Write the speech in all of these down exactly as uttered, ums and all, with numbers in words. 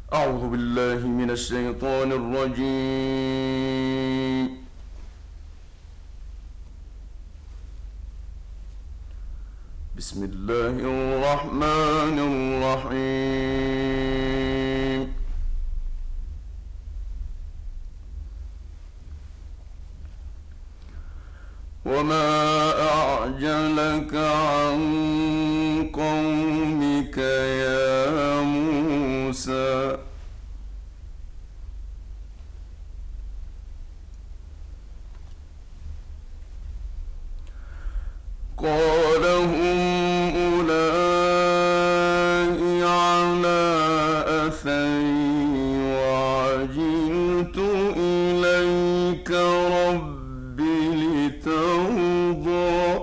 أعوذ بالله من الشيطان الرجيم. بسم الله الرحمن الرحيم. وما أعجلك عن قومك يا موسى. قال هم أولئك على أثري وعجلت إليك رب لترضى.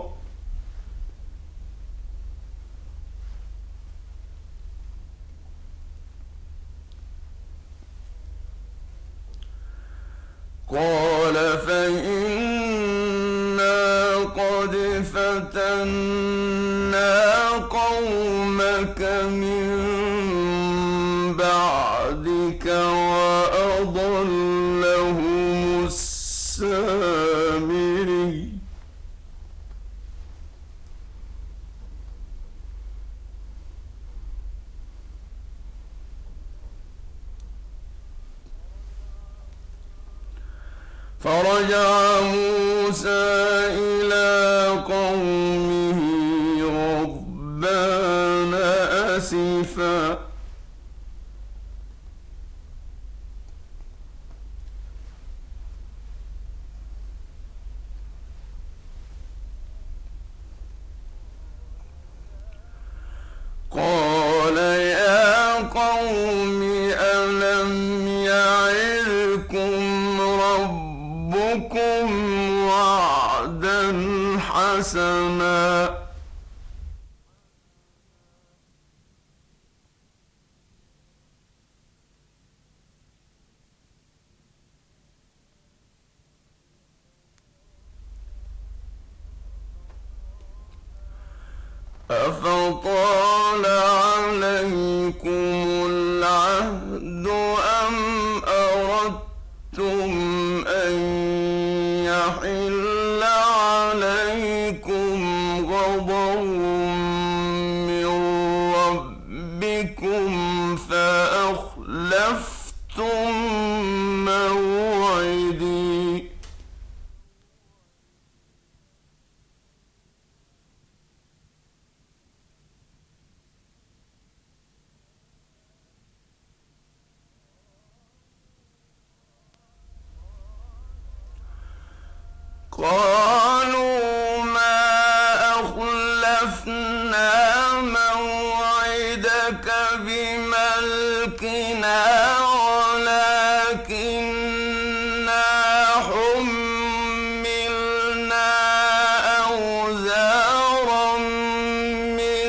قال فإنا قد فتنا قومك من بعدك وأضلهم السامري. فرجع موسى إلى قومه غضبان أسفا. قال يا قوم ألم يعظكم ربكم وعدا حسنا أفطال عليكم العهد أم أردتم أن يحل عليكم غضب من ربكم فأخلفتم موعدي. قالوا ما أخلفنا موعدك بملكنا ولكننا حملنا أوزارا من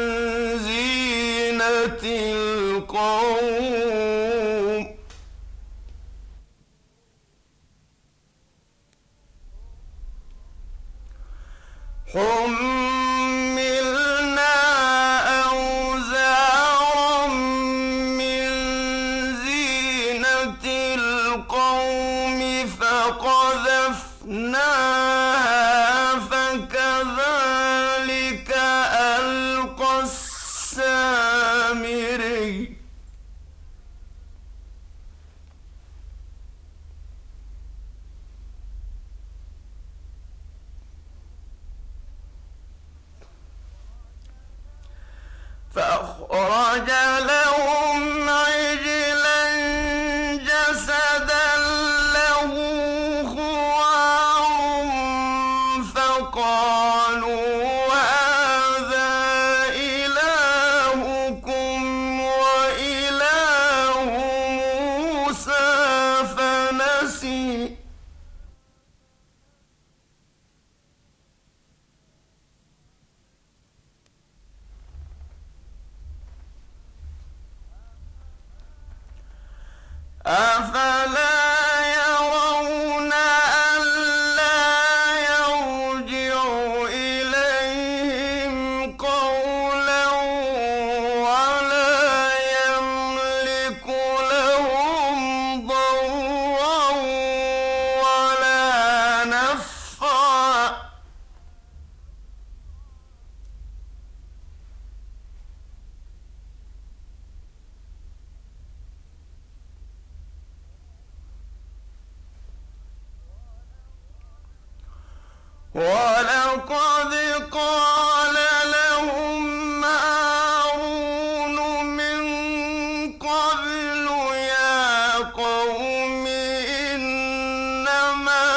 زينة القوم حملنا أوزارا من زينة القوم فقذفناها فكذلك ألقى السامري. فأخرج لهم عجلا جسدا له خوار فقالوا هذا إلهكم وإله موسى فنسي. أفلا يرون ألا يرجع إليهم قولا ولا يملك ولقد قال لهم هارون من قبل يا قوم إنما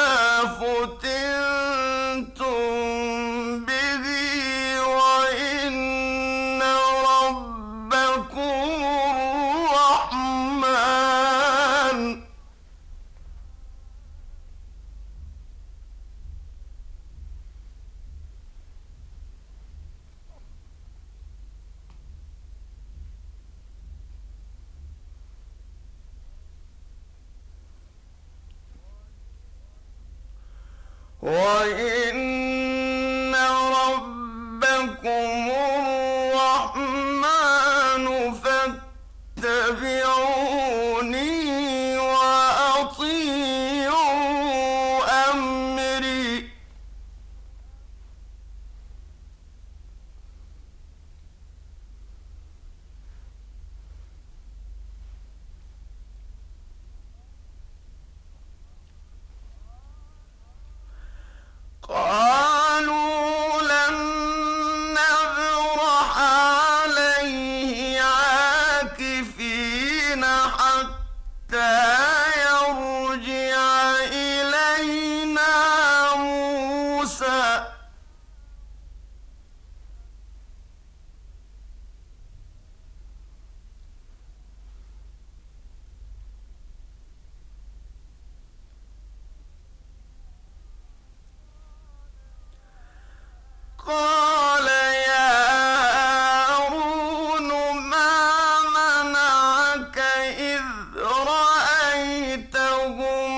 فتنتم به وإن ربكم الرحمن وَإِنَّ رَبَّكُمُ الرَّحْمَنُ فَاتَّبِعُونِي وَأَطِيعُوا أَمْرِي قالوا لن نبرح عليه عاكفين حتى يرجع إلينا موسى قال يا هارون ما منعك إذ رأيتهم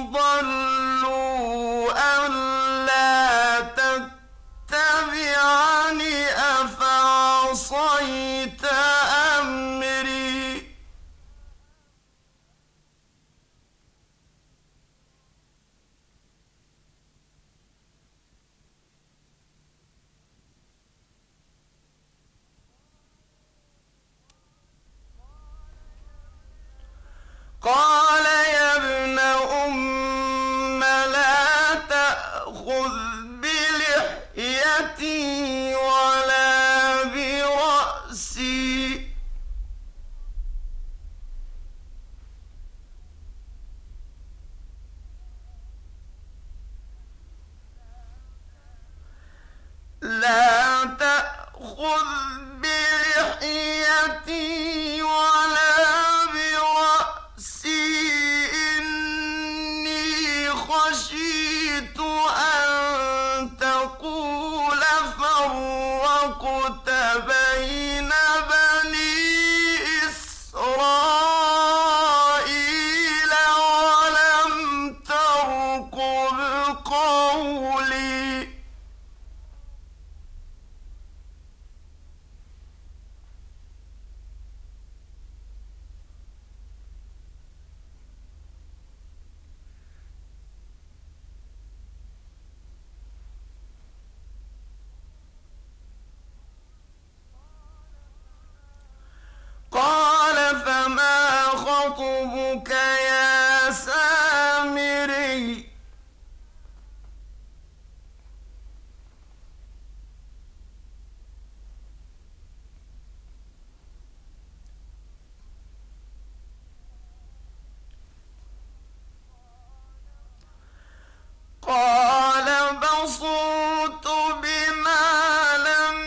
ضلوا ألا تتبعني أفعصيت أمري قال يا ابن أم لا تأخذ بلحيتي ولا برأسي لا تأخذ بلحيتي ولا برأسي إني خشيت أن تقول فرقت بين بني إسرائيل ولم ترقب قولي قال فما خطبك يا سامري قال بصرت بما لم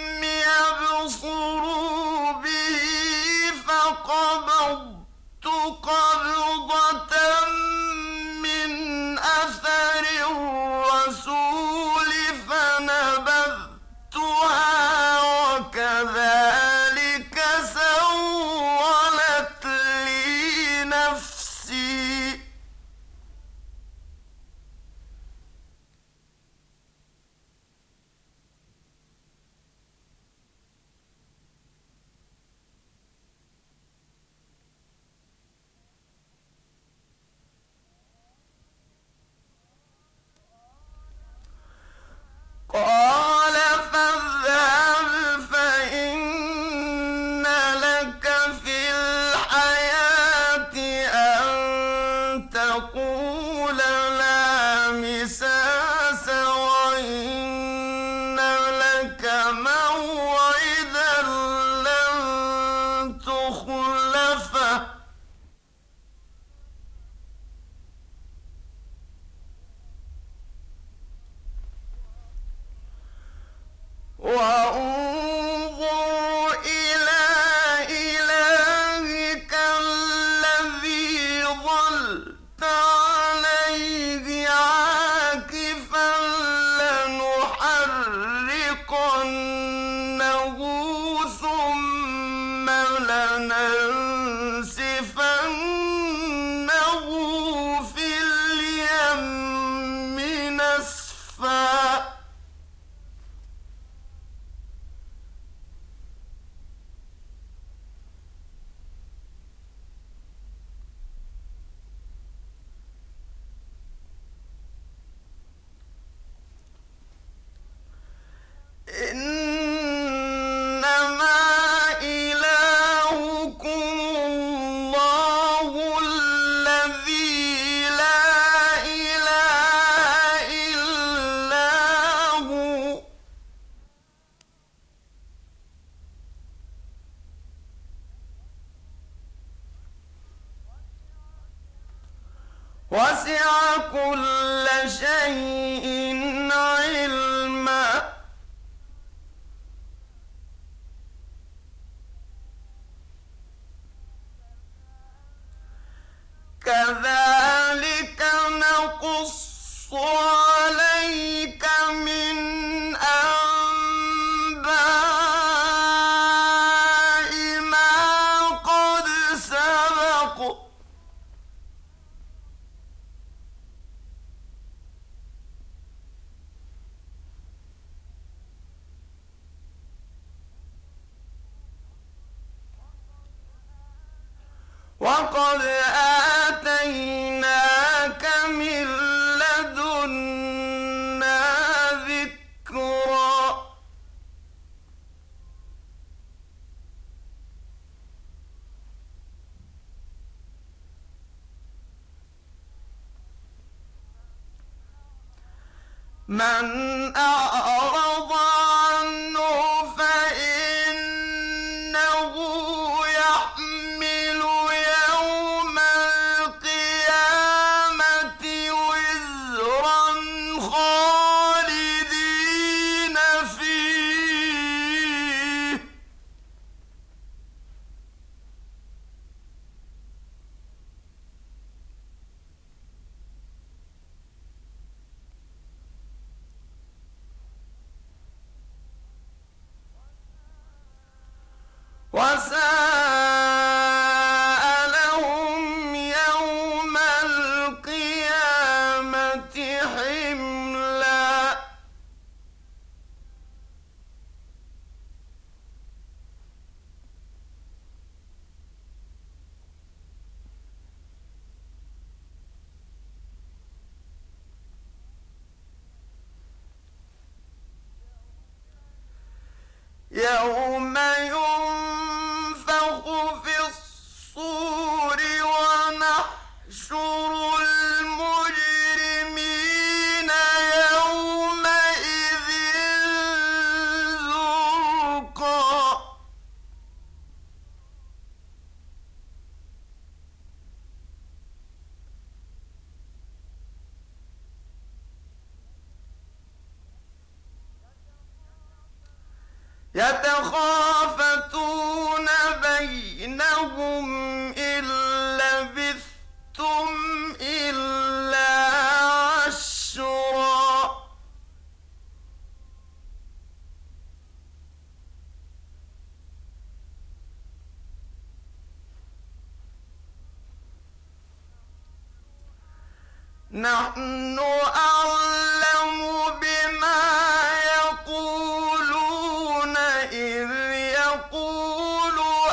يبصروا به فقبضت قبضة من أثر الرسول فنبذتها وكذلك سولت لي نفسي قال فاذهب فإن فلننسفنه في اليم نسفا إنما إلهكم الله الذي لا إله إلا هو وسع كل شيء علما كذلك نقص عليك من أنباء ما قد سبق وقد آتيناك من لدنا ذكرا من أعرض عنه فإنه يحمل يوم القيامة وزرا خالدين فيه وساء لهم يوم القيامة حملا يوم ينفخ في الصور ونحشر المجرمين يومئذ زرقا يتخافتون بينهم إن لبثتم إلا عشرا نحن أعلم بما يقولون إذ يقول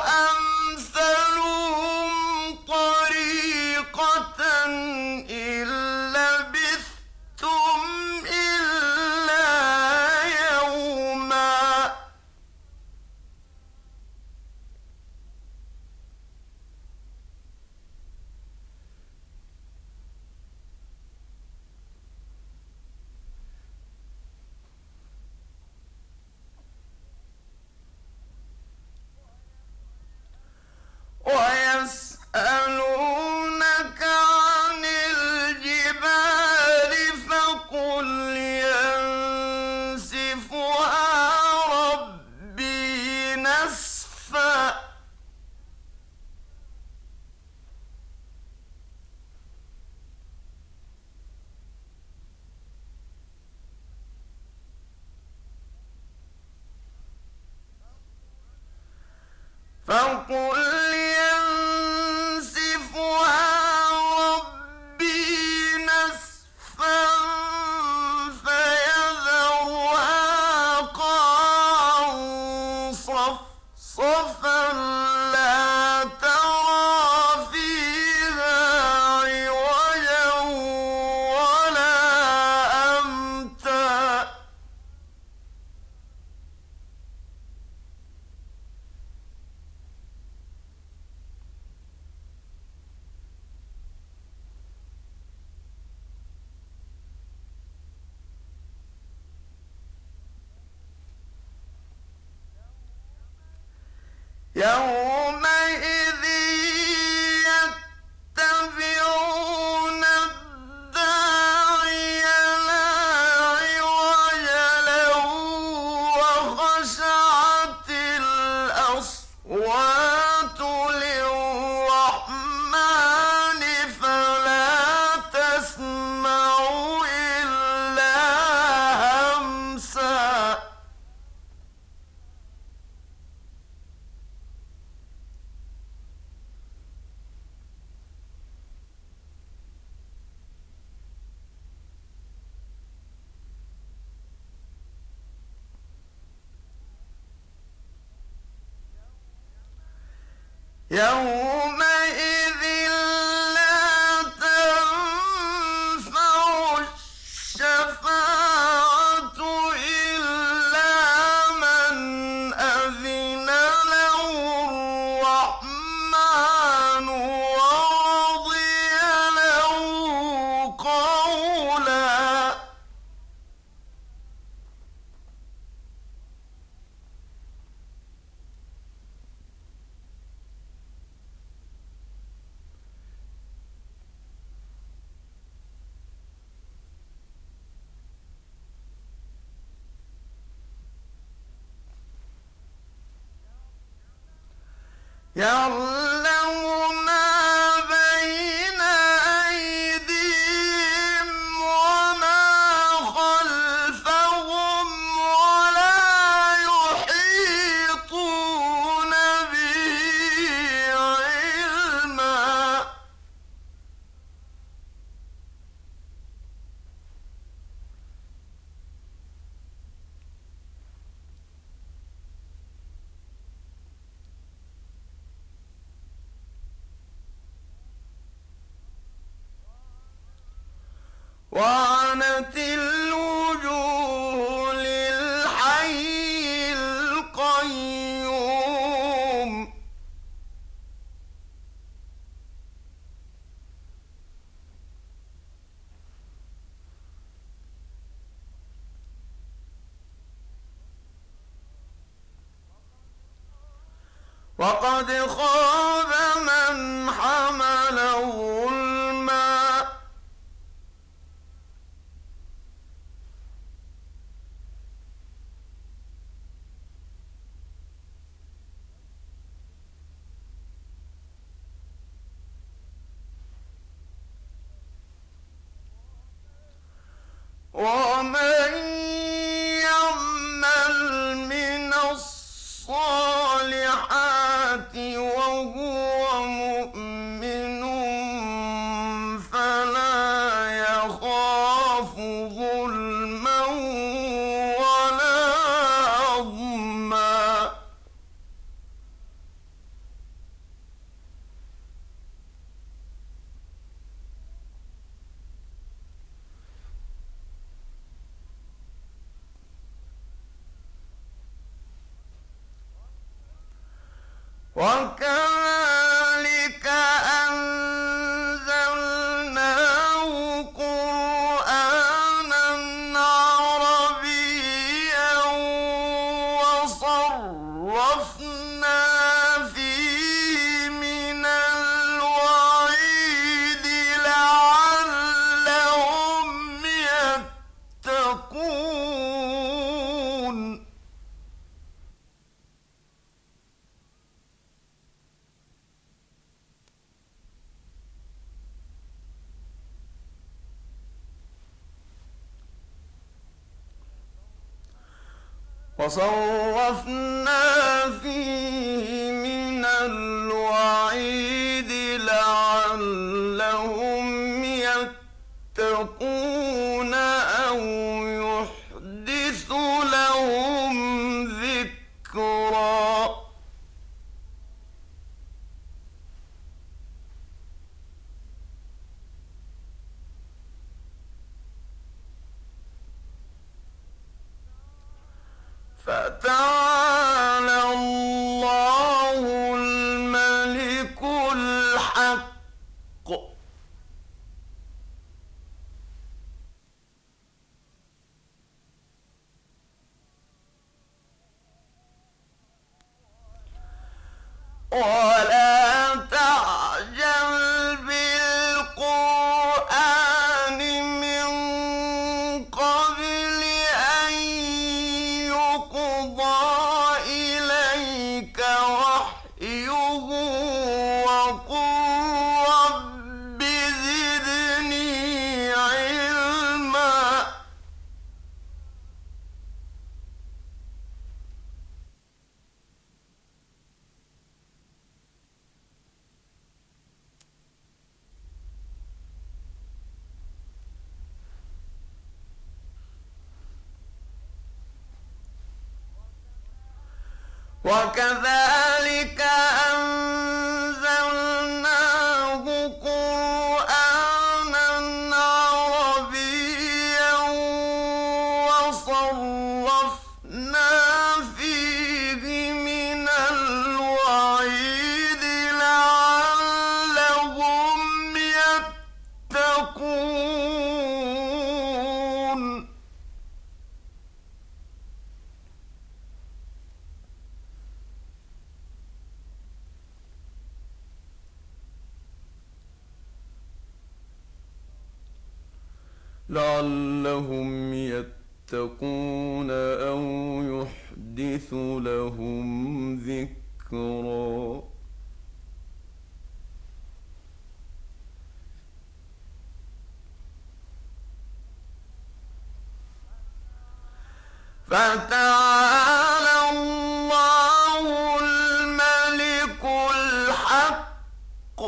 أمثلهم طريقة إن لبثتم إلا يوما ويسألونك عن الجبال فقل ينسفها ربي نسفا فقل صفا لا ترى فيها عوجا ولا أمتا يومئذ يتبعون الداعي لا عوج له وخشعت الأصوات للرحمن فلا تسمع إلا همسا يومئذ لا تنفع الشفاعة إلا من أذن له الرحمن ورضي له قولا يعلم ما بين أيديهم وما خلفهم ولا يحيطون به علما وعنت الوجوه للحي القيوم وقد خاب من حمل ظلما ومن يعمل من الصالحات وهو مؤمن فلا يخاف ظلما ولا هضما وكذلك أنزلناه قرآنا عربيا وصرفنا فيه من الوعيد لعلهم يتقون وصرفنا فيه من الوعيد لعلهم يتقون أو يحدث لهم ذكرا فتعالى الله الملك الحق ولا تعجل بالقرآن من قبل أن يقضى إليك وحيه وقل رب زدني علما وكذلك أنزلناه قرآنا عربيا وصرفنا فيه من الوعيد لعلهم يتقون لعلهم يتقون أو يحدث لهم ذكرا فتعالى الله الملك الحق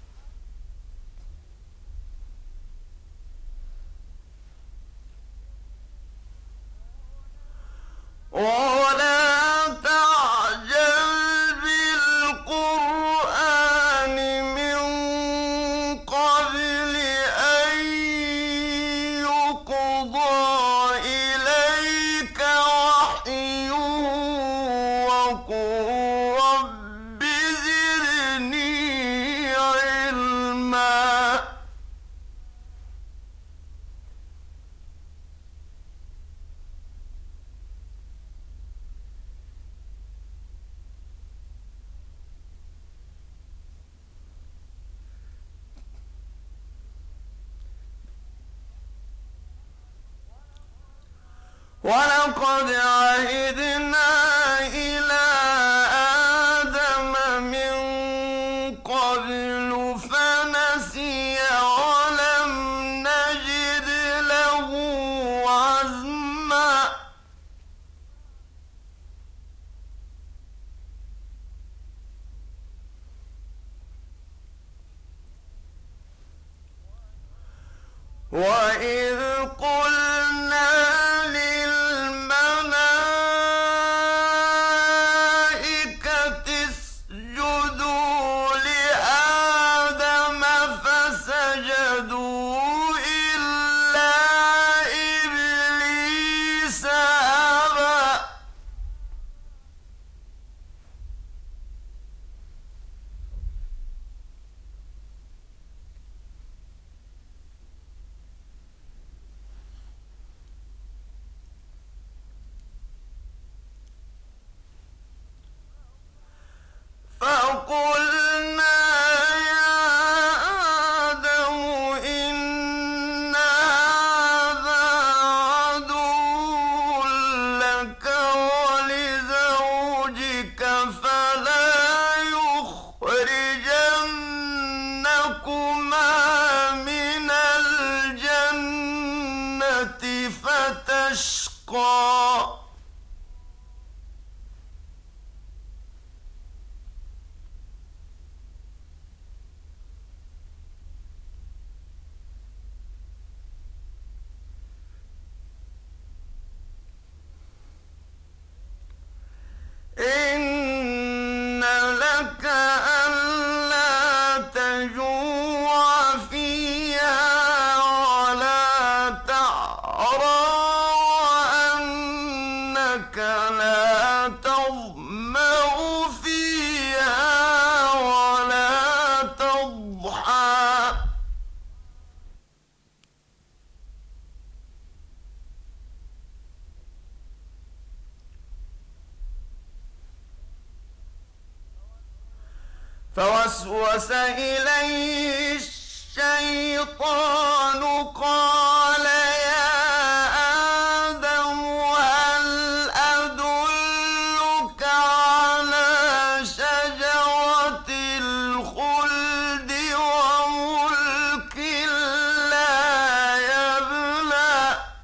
ولا تعجل بالقرآن من قبل أن يقضى إليك وحيه وقل رب زدني علما ولقد عهدنا إلى آدم من قبل فنسي ولم نجد له عزما وإذ قلنا للملائكة اسجدوا لآدم فسجدوا إلا إبليس أبى فقلنا يا آدم إن هذا عدو لك ولزوجك فلا يخرجنكما من الجنة فتشقى إن لك ألا تجوع فيها ولا تعرى وأنك لا فوسوس إليه الشيطان قال يا آدم هل أدلك على شجرة الخلد وملك لا يبلى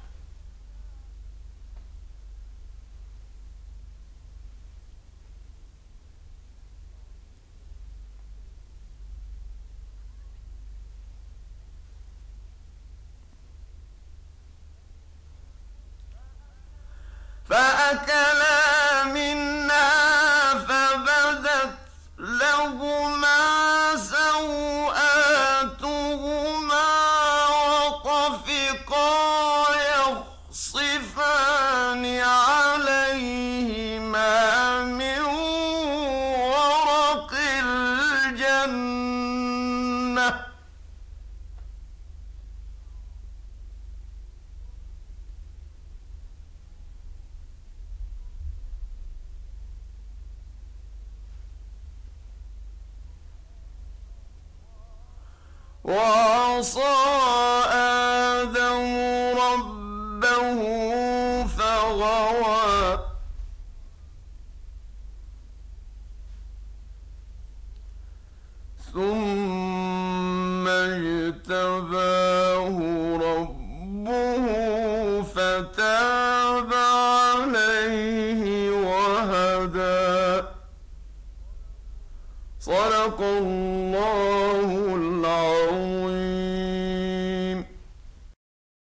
فأكلا منها فبدت لهما سوآتهما وطفقا يخصفان عليهما من ورق الجنة وعصى آدم ربه فغوى ثم اجتباه ربه فتاب عليه وهدى. صدق الله